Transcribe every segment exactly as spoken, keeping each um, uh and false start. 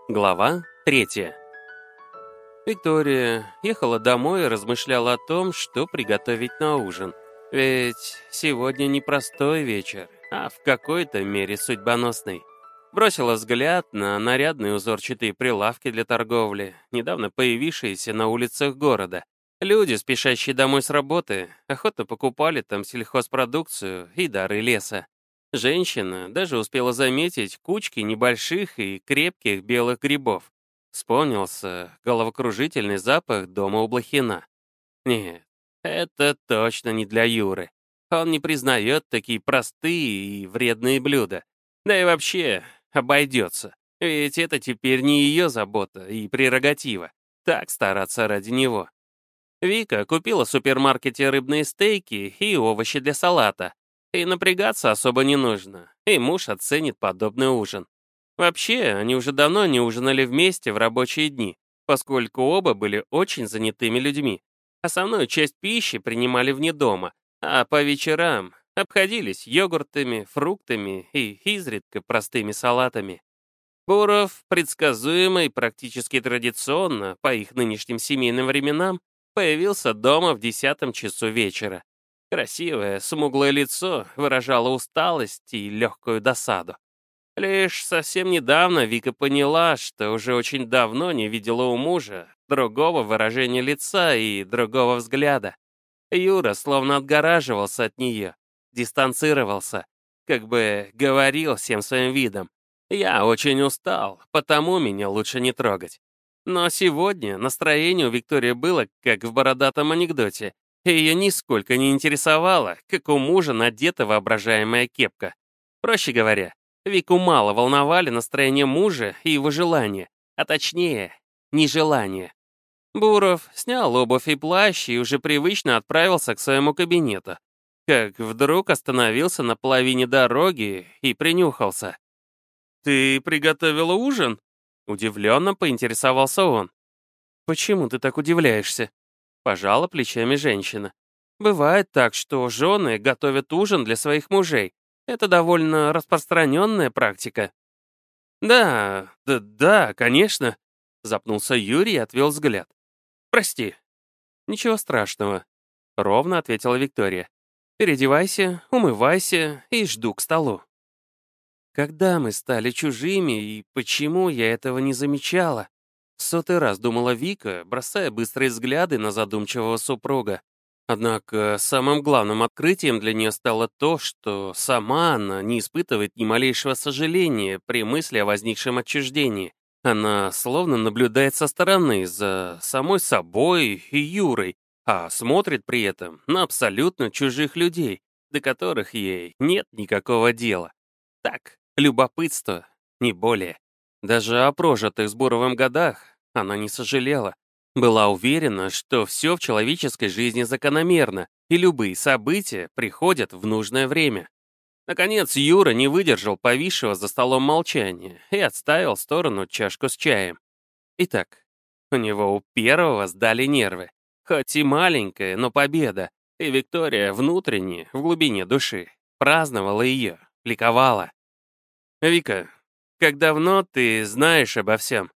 Глава третья. Виктория ехала домой и размышляла о том, что приготовить на ужин. Ведь сегодня не простой вечер, а в какой-то мере судьбоносный. Бросила взгляд на нарядные узорчатые прилавки для торговли, недавно появившиеся на улицах города. Люди, спешащие домой с работы, охотно покупали там сельхозпродукцию и дары леса. Женщина даже успела заметить кучки небольших и крепких белых грибов. Вспомнился головокружительный запах дома у Блохина. Нет, это точно не для Юры. Он не признает такие простые и вредные блюда. Да и вообще, обойдется. Ведь это теперь не ее забота и прерогатива. Так стараться ради него. Вика купила в супермаркете рыбные стейки и овощи для салата. И напрягаться особо не нужно, и муж оценит подобный ужин. Вообще, они уже давно не ужинали вместе в рабочие дни, поскольку оба были очень занятыми людьми. Основную часть пищи принимали вне дома, а по вечерам обходились йогуртами, фруктами и изредка простыми салатами. Буров, предсказуемо и практически традиционно, по их нынешним семейным временам, появился дома в десятом часу вечера. Красивое, смуглое лицо выражало усталость и легкую досаду. Лишь совсем недавно Вика поняла, что уже очень давно не видела у мужа другого выражения лица и другого взгляда. Юра словно отгораживался от нее, дистанцировался, как бы говорил всем своим видом: «Я очень устал, потому меня лучше не трогать». Но сегодня настроение у Виктории было, как в бородатом анекдоте, и ее нисколько не интересовало, как у мужа надета воображаемая кепка. Проще говоря, Вику мало волновали настроение мужа и его желания, а точнее, нежелание. Буров снял обувь и плащ и уже привычно отправился к своему кабинету, как вдруг остановился на половине дороги и принюхался. «Ты приготовила ужин?» Удивленно поинтересовался он. «Почему ты так удивляешься?» Пожала плечами женщина. «Бывает так, что жены готовят ужин для своих мужей. Это довольно распространенная практика». «Да, да, да, конечно», — запнулся Юрий и отвел взгляд. «Прости». «Ничего страшного», — ровно ответила Виктория. «Переодевайся, умывайся и жду к столу». Когда мы стали чужими и почему я этого не замечала? В сотый раз думала Вика, бросая быстрые взгляды на задумчивого супруга. Однако самым главным открытием для нее стало то, что сама она не испытывает ни малейшего сожаления при мысли о возникшем отчуждении. Она словно наблюдает со стороны за самой собой и Юрой, а смотрит при этом на абсолютно чужих людей, до которых ей нет никакого дела. Так, любопытство, не более. Даже о прожитых с Буровым годах она не сожалела. Была уверена, что все в человеческой жизни закономерно, и любые события приходят в нужное время. Наконец Юра не выдержал повисшего за столом молчания и отставил в сторону чашку с чаем. Итак, у него у первого сдали нервы. Хоть и маленькая, но победа. И Виктория внутренне, в глубине души, праздновала ее, ликовала. «Вика, как давно ты знаешь обо всем?»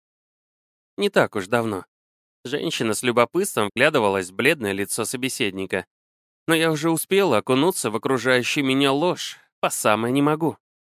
«Не так уж давно». Женщина с любопытством вглядывалась в бледное лицо собеседника. «Но я уже успела окунуться в окружающую меня ложь, по самое не могу».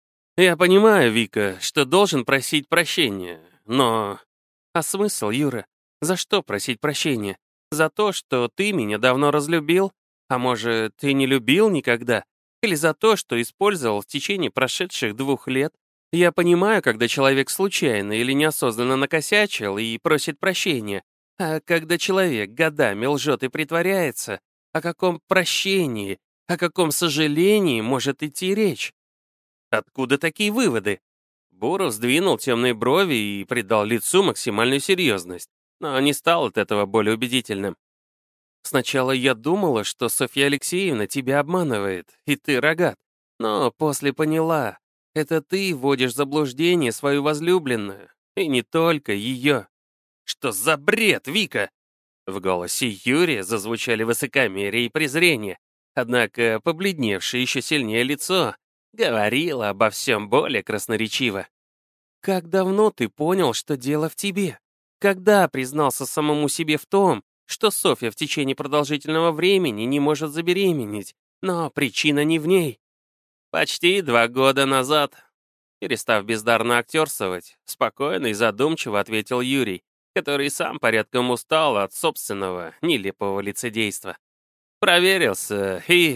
«Я понимаю, Вика, что должен просить прощения, но...» «А смысл, Юра? За что просить прощения? За то, что ты меня давно разлюбил? А может, ты не любил никогда? Или за то, что использовал в течение прошедших двух лет? Я понимаю, когда человек случайно или неосознанно накосячил и просит прощения. А когда человек годами лжет и притворяется, о каком прощении, о каком сожалении может идти речь? Откуда такие выводы?» Буров сдвинул темные брови и придал лицу максимальную серьезность, но не стал от этого более убедительным. «Сначала я думала, что Софья Алексеевна тебя обманывает, и ты рогат. Но после поняла, это ты вводишь в заблуждение свою возлюбленную, и не только ее». «Что за бред, Вика?» В голосе Юрия зазвучали высокомерие и презрение, однако побледневшее еще сильнее лицо говорило обо всем более красноречиво. Как давно ты понял, что дело в тебе? Когда признался самому себе в том, что Софья в течение продолжительного времени не может забеременеть, но причина не в ней? Почти два года назад. Перестав бездарно актерствовать, спокойно и задумчиво ответил Юрий, который сам порядком устал от собственного нелепого лицедейства. Проверился и...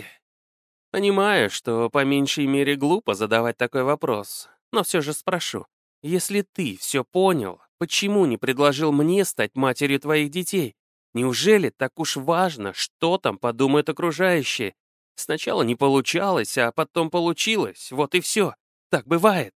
Понимаю, что по меньшей мере глупо задавать такой вопрос, но все же спрошу. Если ты все понял, почему не предложил мне стать матерью твоих детей? Неужели так уж важно, что там подумают окружающие? Сначала не получалось, а потом получилось, вот и все. Так бывает.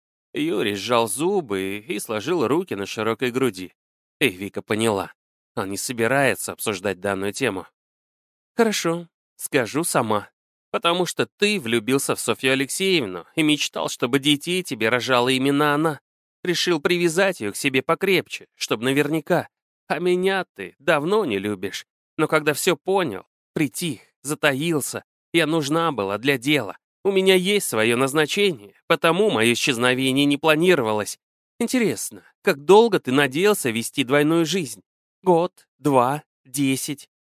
Юрий сжал зубы и сложил руки на широкой груди. И Вика поняла. Он не собирается обсуждать данную тему. «Хорошо, скажу сама. Потому что ты влюбился в Софью Алексеевну и мечтал, чтобы детей тебе рожала именно она. Решил привязать ее к себе покрепче, чтобы наверняка. А меня ты давно не любишь. Но когда все понял, притих, затаился. Я нужна была для дела. У меня есть свое назначение, потому мое исчезновение не планировалось. Интересно, как долго ты надеялся вести двойную жизнь? Год, два, десять?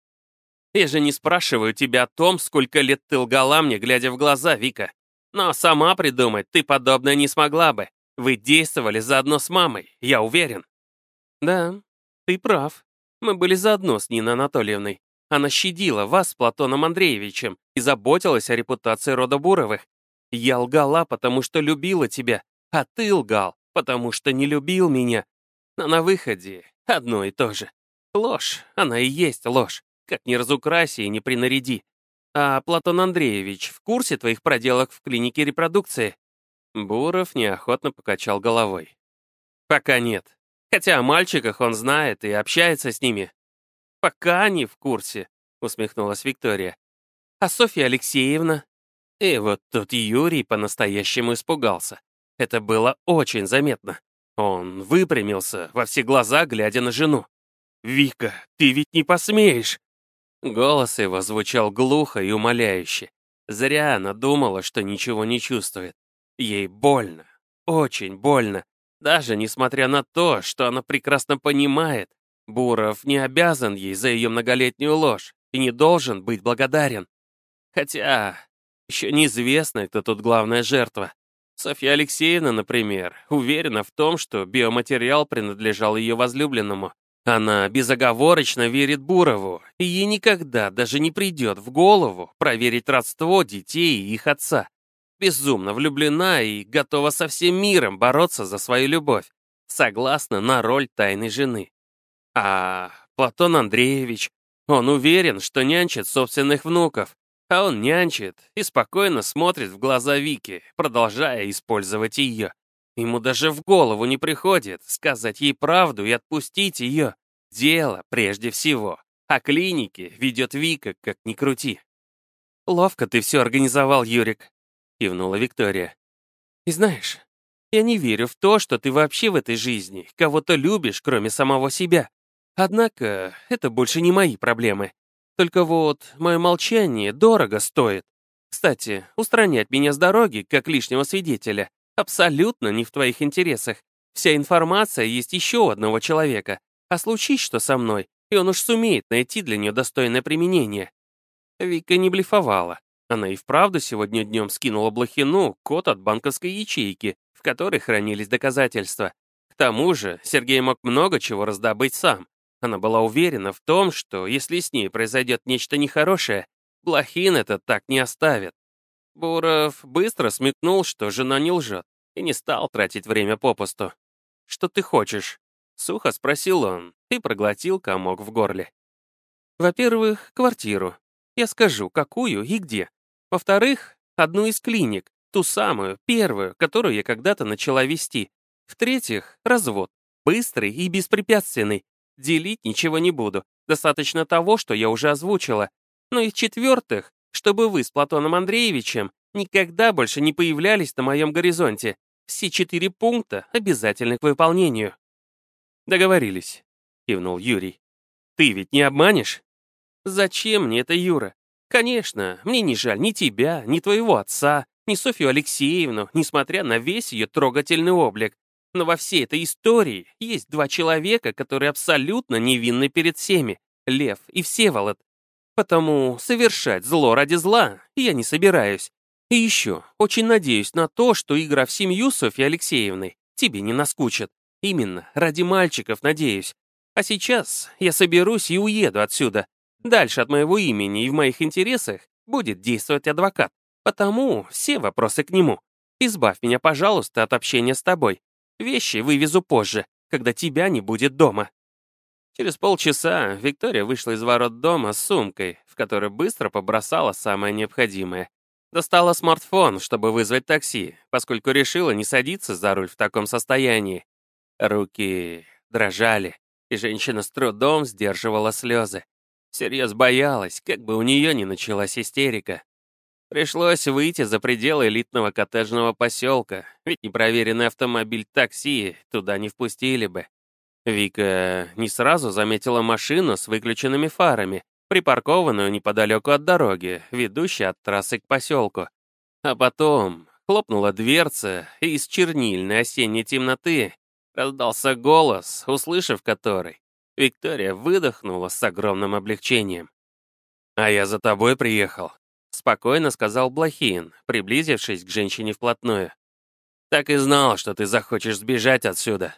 Я же не спрашиваю тебя о том, сколько лет ты лгала мне, глядя в глаза, Вика. Но сама придумать ты подобное не смогла бы. Вы действовали заодно с мамой, я уверен. Да, ты прав. Мы были заодно с Ниной Анатольевной. Она щадила вас с Платоном Андреевичем и заботилась о репутации рода Буровых. Я лгала, потому что любила тебя, а ты лгал, потому что не любил меня. Но на выходе одно и то же. Ложь, она и есть ложь. Как ни разукраси и не принаряди. А Платон Андреевич в курсе твоих проделок в клинике репродукции?» Буров неохотно покачал головой. «Пока нет. Хотя о мальчиках он знает и общается с ними». «Пока не в курсе», — усмехнулась Виктория. «А Софья Алексеевна?» И вот тут Юрий по-настоящему испугался. Это было очень заметно. Он выпрямился, во все глаза глядя на жену. «Вика, ты ведь не посмеешь!» Голос его звучал глухо и умоляюще. Зря она думала, что ничего не чувствует. Ей больно, очень больно. Даже несмотря на то, что она прекрасно понимает, Буров не обязан ей за ее многолетнюю ложь и не должен быть благодарен. Хотя еще неизвестно, кто тут главная жертва. Софья Алексеевна, например, уверена в том, что биоматериал принадлежал ее возлюбленному. Она безоговорочно верит Бурову, и ей никогда даже не придет в голову проверить родство детей и их отца. Безумно влюблена и готова со всем миром бороться за свою любовь, согласно на роль тайной жены. А Платон Андреевич, он уверен, что нянчит собственных внуков, а он нянчит и спокойно смотрит в глаза Вики, продолжая использовать ее. Ему даже в голову не приходит сказать ей правду и отпустить ее. Дело прежде всего. А клинике ведет Вика, как ни крути. «Ловко ты все организовал, Юрик», — кивнула Виктория. «И знаешь, я не верю в то, что ты вообще в этой жизни кого-то любишь, кроме самого себя. Однако это больше не мои проблемы. Только вот мое молчание дорого стоит. Кстати, устранять меня с дороги, как лишнего свидетеля, абсолютно не в твоих интересах. Вся информация есть еще у одного человека. А случись что со мной, и он уж сумеет найти для нее достойное применение». Вика не блефовала. Она и вправду сегодня днем скинула Блохину код от банковской ячейки, в которой хранились доказательства. К тому же Сергей мог много чего раздобыть сам. Она была уверена в том, что если с ней произойдет нечто нехорошее, Блохин это так не оставит. Буров быстро смекнул, что жена не лжет, и не стал тратить время попусту. «Что ты хочешь?» — сухо спросил он и проглотил комок в горле. «Во-первых, квартиру. Я скажу, какую и где. Во-вторых, одну из клиник, ту самую, первую, которую я когда-то начала вести. В-третьих, развод. Быстрый и беспрепятственный. Делить ничего не буду. Достаточно того, что я уже озвучила. Ну и в-четвертых, чтобы вы с Платоном Андреевичем никогда больше не появлялись на моем горизонте. Все четыре пункта обязательны к выполнению». «Договорились», — кивнул Юрий. «Ты ведь не обманешь?» «Зачем мне это, Юра? Конечно, мне не жаль ни тебя, ни твоего отца, ни Софью Алексеевну, несмотря на весь ее трогательный облик. Но во всей этой истории есть два человека, которые абсолютно невинны перед всеми — Лев и Всеволод. Потому совершать зло ради зла я не собираюсь. И еще, очень надеюсь на то, что игра в семью Софьи Алексеевны тебе не наскучит. Именно ради мальчиков надеюсь. А сейчас я соберусь и уеду отсюда. Дальше от моего имени и в моих интересах будет действовать адвокат. Потому все вопросы к нему. Избавь меня, пожалуйста, от общения с тобой. Вещи вывезу позже, когда тебя не будет дома». Через полчаса Виктория вышла из ворот дома с сумкой, в которой быстро побросала самое необходимое. Достала смартфон, чтобы вызвать такси, поскольку решила не садиться за руль в таком состоянии. Руки дрожали, и женщина с трудом сдерживала слезы. Всерьез боялась, как бы у нее не началась истерика. Пришлось выйти за пределы элитного коттеджного поселка, ведь непроверенный автомобиль такси туда не впустили бы. Вика не сразу заметила машину с выключенными фарами, припаркованную неподалеку от дороги, ведущей от трассы к поселку. А потом хлопнула дверца, и из чернильной осенней темноты раздался голос, услышав который, Виктория выдохнула с огромным облегчением. «А я за тобой приехал», — спокойно сказал Блохин, приблизившись к женщине вплотную. «Так и знал, что ты захочешь сбежать отсюда».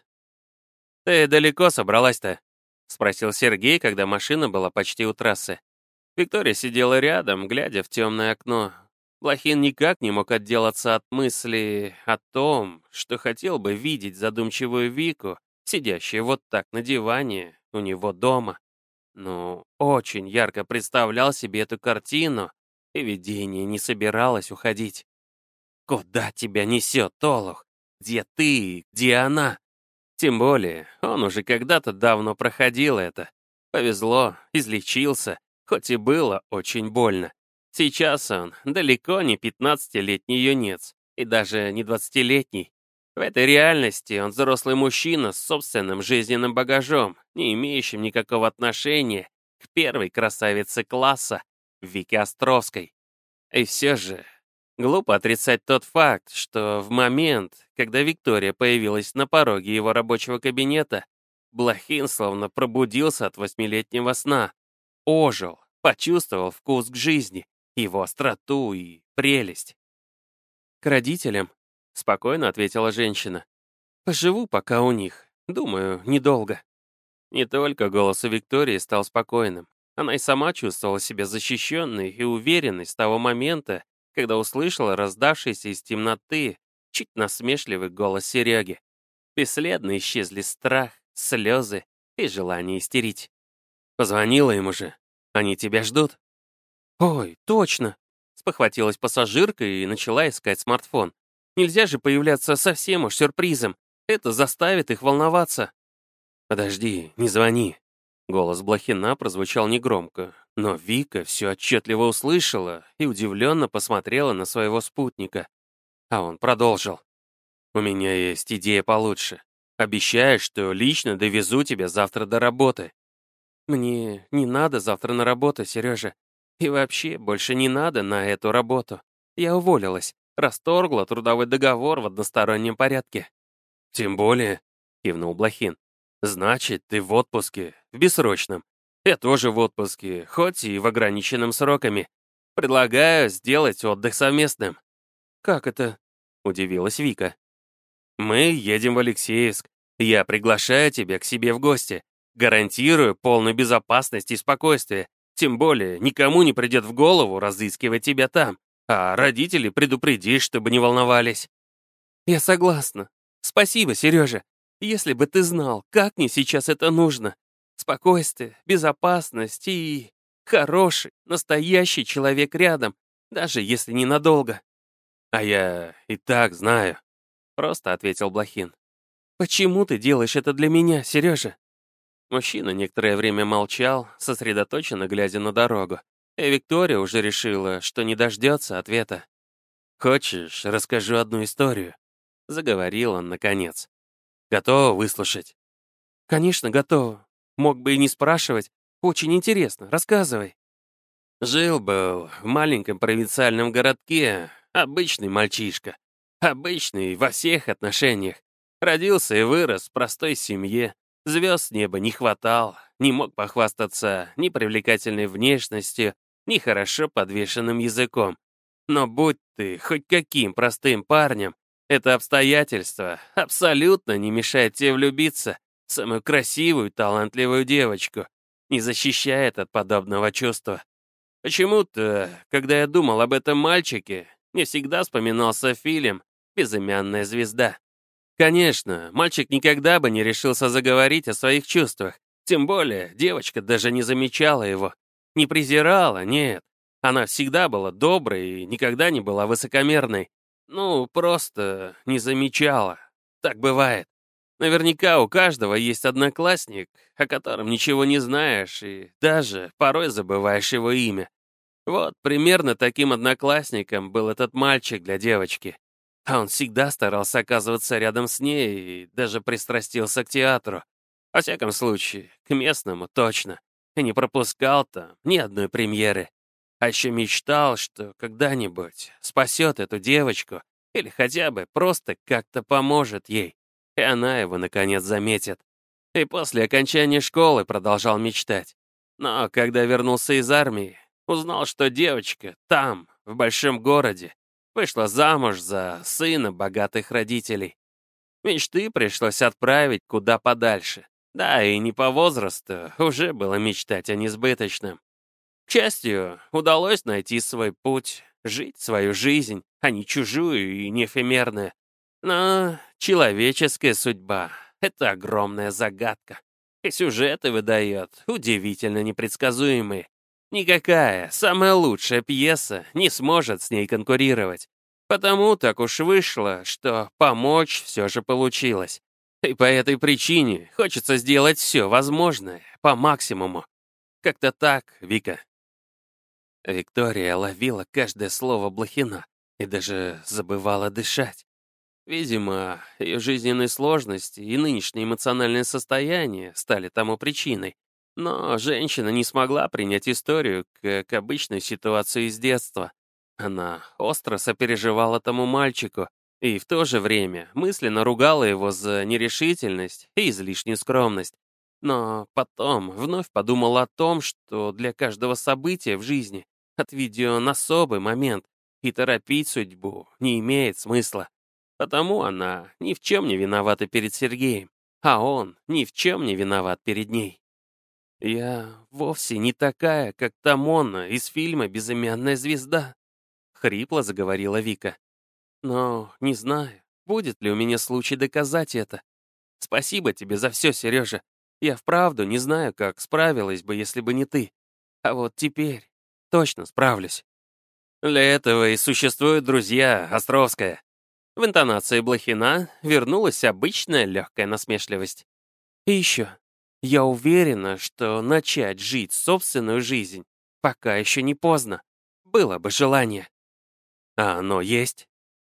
«Ты далеко собралась-то?» — спросил Сергей, когда машина была почти у трассы. Виктория сидела рядом, глядя в темное окно. Блохин никак не мог отделаться от мысли о том, что хотел бы видеть задумчивую Вику, сидящую вот так на диване у него дома. Ну, очень ярко представлял себе эту картину, и видение не собиралось уходить. «Куда тебя несет, Олух? Где ты? Где она?» Тем более, он уже когда-то давно проходил это. Повезло, излечился, хоть и было очень больно. Сейчас он далеко не пятнадцатилетний юнец, и даже не двадцатилетний. В этой реальности он взрослый мужчина с собственным жизненным багажом, не имеющим никакого отношения к первой красавице класса, Вике Островской. И все же, глупо отрицать тот факт, что в момент, когда Виктория появилась на пороге его рабочего кабинета, Блохин словно пробудился от восьмилетнего сна, ожил, почувствовал вкус к жизни, его остроту и прелесть. «К родителям», — спокойно ответила женщина. «Поживу пока у них. Думаю, недолго». Не только голос у Виктории стал спокойным. Она и сама чувствовала себя защищенной и уверенной с того момента, когда услышала раздавшийся из темноты чуть насмешливый голос Сереги. Бесследно исчезли страх, слезы и желание истерить. «Позвонила им уже. Они тебя ждут?» «Ой, точно!» — спохватилась пассажирка и начала искать смартфон. «Нельзя же появляться совсем уж сюрпризом. Это заставит их волноваться». «Подожди, не звони». Голос Блохина прозвучал негромко, но Вика все отчетливо услышала и удивленно посмотрела на своего спутника. А он продолжил. «У меня есть идея получше. Обещаю, что лично довезу тебя завтра до работы». «Мне не надо завтра на работу, Сережа. И вообще больше не надо на эту работу. Я уволилась, расторгла трудовой договор в одностороннем порядке». «Тем более», — кивнул Блохин. «Значит, ты в отпуске, в бессрочном. Я тоже в отпуске, хоть и в ограниченном сроками. Предлагаю сделать отдых совместным». «Как это?» — удивилась Вика. «Мы едем в Алексеевск. Я приглашаю тебя к себе в гости. Гарантирую полную безопасность и спокойствие. Тем более, никому не придет в голову разыскивать тебя там. А родителей предупредишь, чтобы не волновались». «Я согласна. Спасибо, Сережа. Если бы ты знал, как мне сейчас это нужно. Спокойствие, безопасность и... хороший, настоящий человек рядом, даже если ненадолго». «А я и так знаю», — просто ответил Блохин. «Почему ты делаешь это для меня, Сережа?» Мужчина некоторое время молчал, сосредоточенно глядя на дорогу. И Виктория уже решила, что не дождется ответа. «Хочешь, расскажу одну историю?» — заговорил он наконец. «Готова выслушать?» «Конечно, готова. Мог бы и не спрашивать. Очень интересно. Рассказывай». Жил-был в маленьком провинциальном городке обычный мальчишка. Обычный во всех отношениях. Родился и вырос в простой семье. Звезд с неба не хватало, не мог похвастаться ни привлекательной внешностью, ни хорошо подвешенным языком. Но будь ты хоть каким простым парнем, это обстоятельство абсолютно не мешает тебе влюбиться в самую красивую, талантливую девочку, не защищает от подобного чувства. Почему-то, когда я думал об этом мальчике, мне всегда вспоминался фильм «Безымянная звезда». Конечно, мальчик никогда бы не решился заговорить о своих чувствах, тем более девочка даже не замечала его, не презирала, нет. Она всегда была доброй и никогда не была высокомерной. Ну, просто не замечала. Так бывает. Наверняка у каждого есть одноклассник, о котором ничего не знаешь и даже порой забываешь его имя. Вот примерно таким одноклассником был этот мальчик для девочки. А он всегда старался оказываться рядом с ней и даже пристрастился к театру. Во всяком случае, к местному точно. И не пропускал там ни одной премьеры. А еще мечтал, что когда-нибудь спасет эту девочку или хотя бы просто как-то поможет ей. И она его, наконец, заметит. И после окончания школы продолжал мечтать. Но когда вернулся из армии, узнал, что девочка там, в большом городе, вышла замуж за сына богатых родителей. Мечты пришлось отправить куда подальше. Да, и не по возрасту уже было мечтать о несбыточном. К счастью, удалось найти свой путь, жить свою жизнь, а не чужую и не эфемерную. Но человеческая судьба — это огромная загадка. И сюжеты выдает удивительно непредсказуемые. Никакая, самая лучшая пьеса не сможет с ней конкурировать. Потому так уж вышло, что помочь все же получилось. И по этой причине хочется сделать все возможное по максимуму. Как-то так, Вика. Виктория ловила каждое слово Блохина и даже забывала дышать. Видимо, ее жизненные сложности и нынешнее эмоциональное состояние стали тому причиной. Но женщина не смогла принять историю как обычную ситуацию из детства. Она остро сопереживала тому мальчику и в то же время мысленно ругала его за нерешительность и излишнюю скромность. Но потом вновь подумала о том, что для каждого события в жизни отведен особый момент, и торопить судьбу не имеет смысла. Потому она ни в чем не виновата перед Сергеем, а он ни в чем не виноват перед ней. «Я вовсе не такая, как та Мона из фильма «Безымянная звезда», — хрипло заговорила Вика. «Но не знаю, будет ли у меня случай доказать это. Спасибо тебе за все, Сережа. Я вправду не знаю, как справилась бы, если бы не ты. А вот теперь точно справлюсь». Для этого и существуют друзья, Островская. В интонации Блохина вернулась обычная легкая насмешливость. И еще. Я уверена, что начать жить собственную жизнь пока еще не поздно. Было бы желание. А оно есть?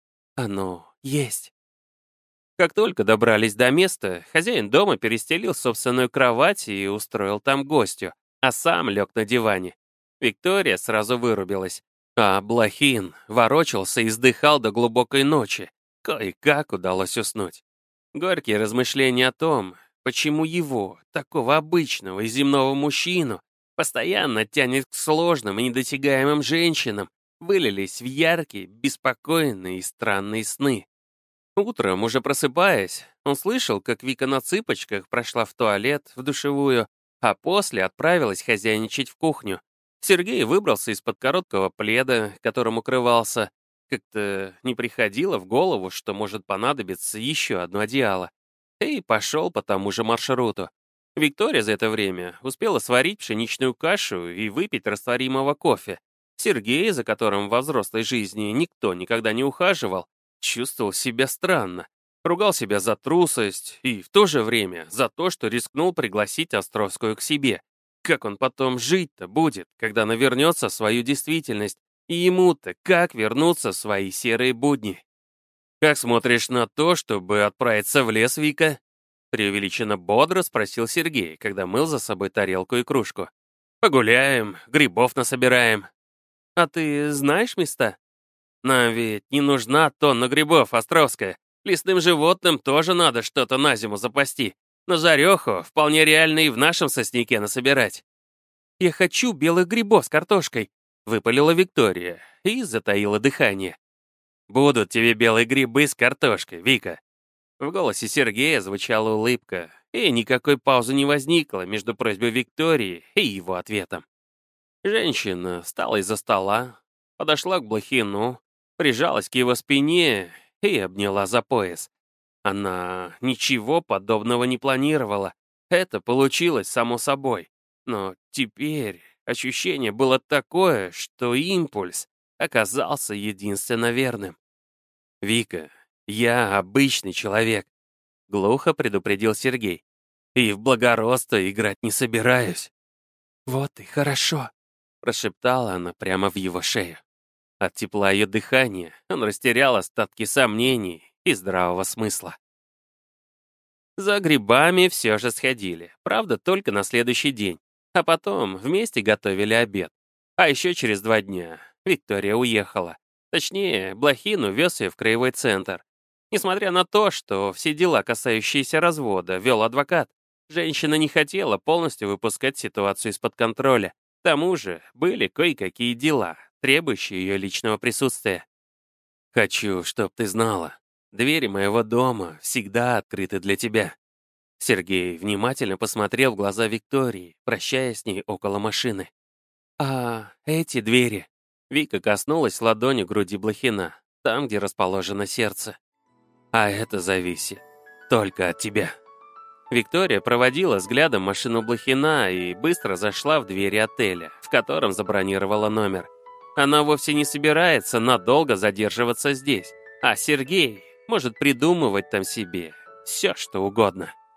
Оно есть. Как только добрались до места, хозяин дома перестелил собственную кровать и устроил там гостю, а сам лег на диване. Виктория сразу вырубилась, а Блохин ворочался и вздыхал до глубокой ночи. Кое-как удалось уснуть. Горькие размышления о том, почему его, такого обычного и земного мужчину, постоянно тянет к сложным и недосягаемым женщинам, вылились в яркие, беспокойные и странные сны. Утром, уже просыпаясь, он слышал, как Вика на цыпочках прошла в туалет, в душевую, а после отправилась хозяйничать в кухню. Сергей выбрался из-под короткого пледа, которым укрывался. Как-то не приходило в голову, что может понадобиться еще одно одеяло. И пошел по тому же маршруту. Виктория за это время успела сварить пшеничную кашу и выпить растворимого кофе. Сергей, за которым во взрослой жизни никто никогда не ухаживал, чувствовал себя странно. Ругал себя за трусость и в то же время за то, что рискнул пригласить Островскую к себе. Как он потом жить-то будет, когда она вернется в свою действительность? И ему-то как вернуться в свои серые будни? «Как смотришь на то, чтобы отправиться в лес, Вика?» Преувеличенно бодро спросил Сергей, когда мыл за собой тарелку и кружку. «Погуляем, грибов насобираем». «А ты знаешь места?» «Нам ведь не нужна тонна грибов, Островская. Лесным животным тоже надо что-то на зиму запасти. Но жареху вполне реально и в нашем сосняке насобирать. «Я хочу белых грибов с картошкой», — выпалила Виктория и затаила дыхание. «Будут тебе белые грибы с картошкой, Вика». В голосе Сергея звучала улыбка, и никакой паузы не возникло между просьбой Виктории и его ответом. Женщина встала из-за стола, подошла к Блохину, прижалась к его спине и обняла за пояс. Она ничего подобного не планировала. Это получилось само собой. Но теперь ощущение было такое, что импульс оказался единственно верным. «Вика, я обычный человек», — глухо предупредил Сергей. «И в благородство играть не собираюсь». «Вот и хорошо», — прошептала она прямо в его шею. От тепла ее дыхания он растерял остатки сомнений и здравого смысла. За грибами все же сходили, правда, только на следующий день. А потом вместе готовили обед. А еще через два дня Виктория уехала. Точнее, Блохин увез ее в краевой центр. Несмотря на то, что все дела, касающиеся развода, вел адвокат, женщина не хотела полностью выпускать ситуацию из-под контроля. К тому же были кое-какие дела, требующие ее личного присутствия. «Хочу, чтоб ты знала, двери моего дома всегда открыты для тебя». Сергей внимательно посмотрел в глаза Виктории, прощаясь с ней около машины. «А эти двери?» Вика коснулась ладонью груди Блохина, там, где расположено сердце. «А это зависит только от тебя». Виктория проводила взглядом машину Блохина и быстро зашла в двери отеля, в котором забронировала номер. Она вовсе не собирается надолго задерживаться здесь, а Сергей может придумывать там себе все, что угодно.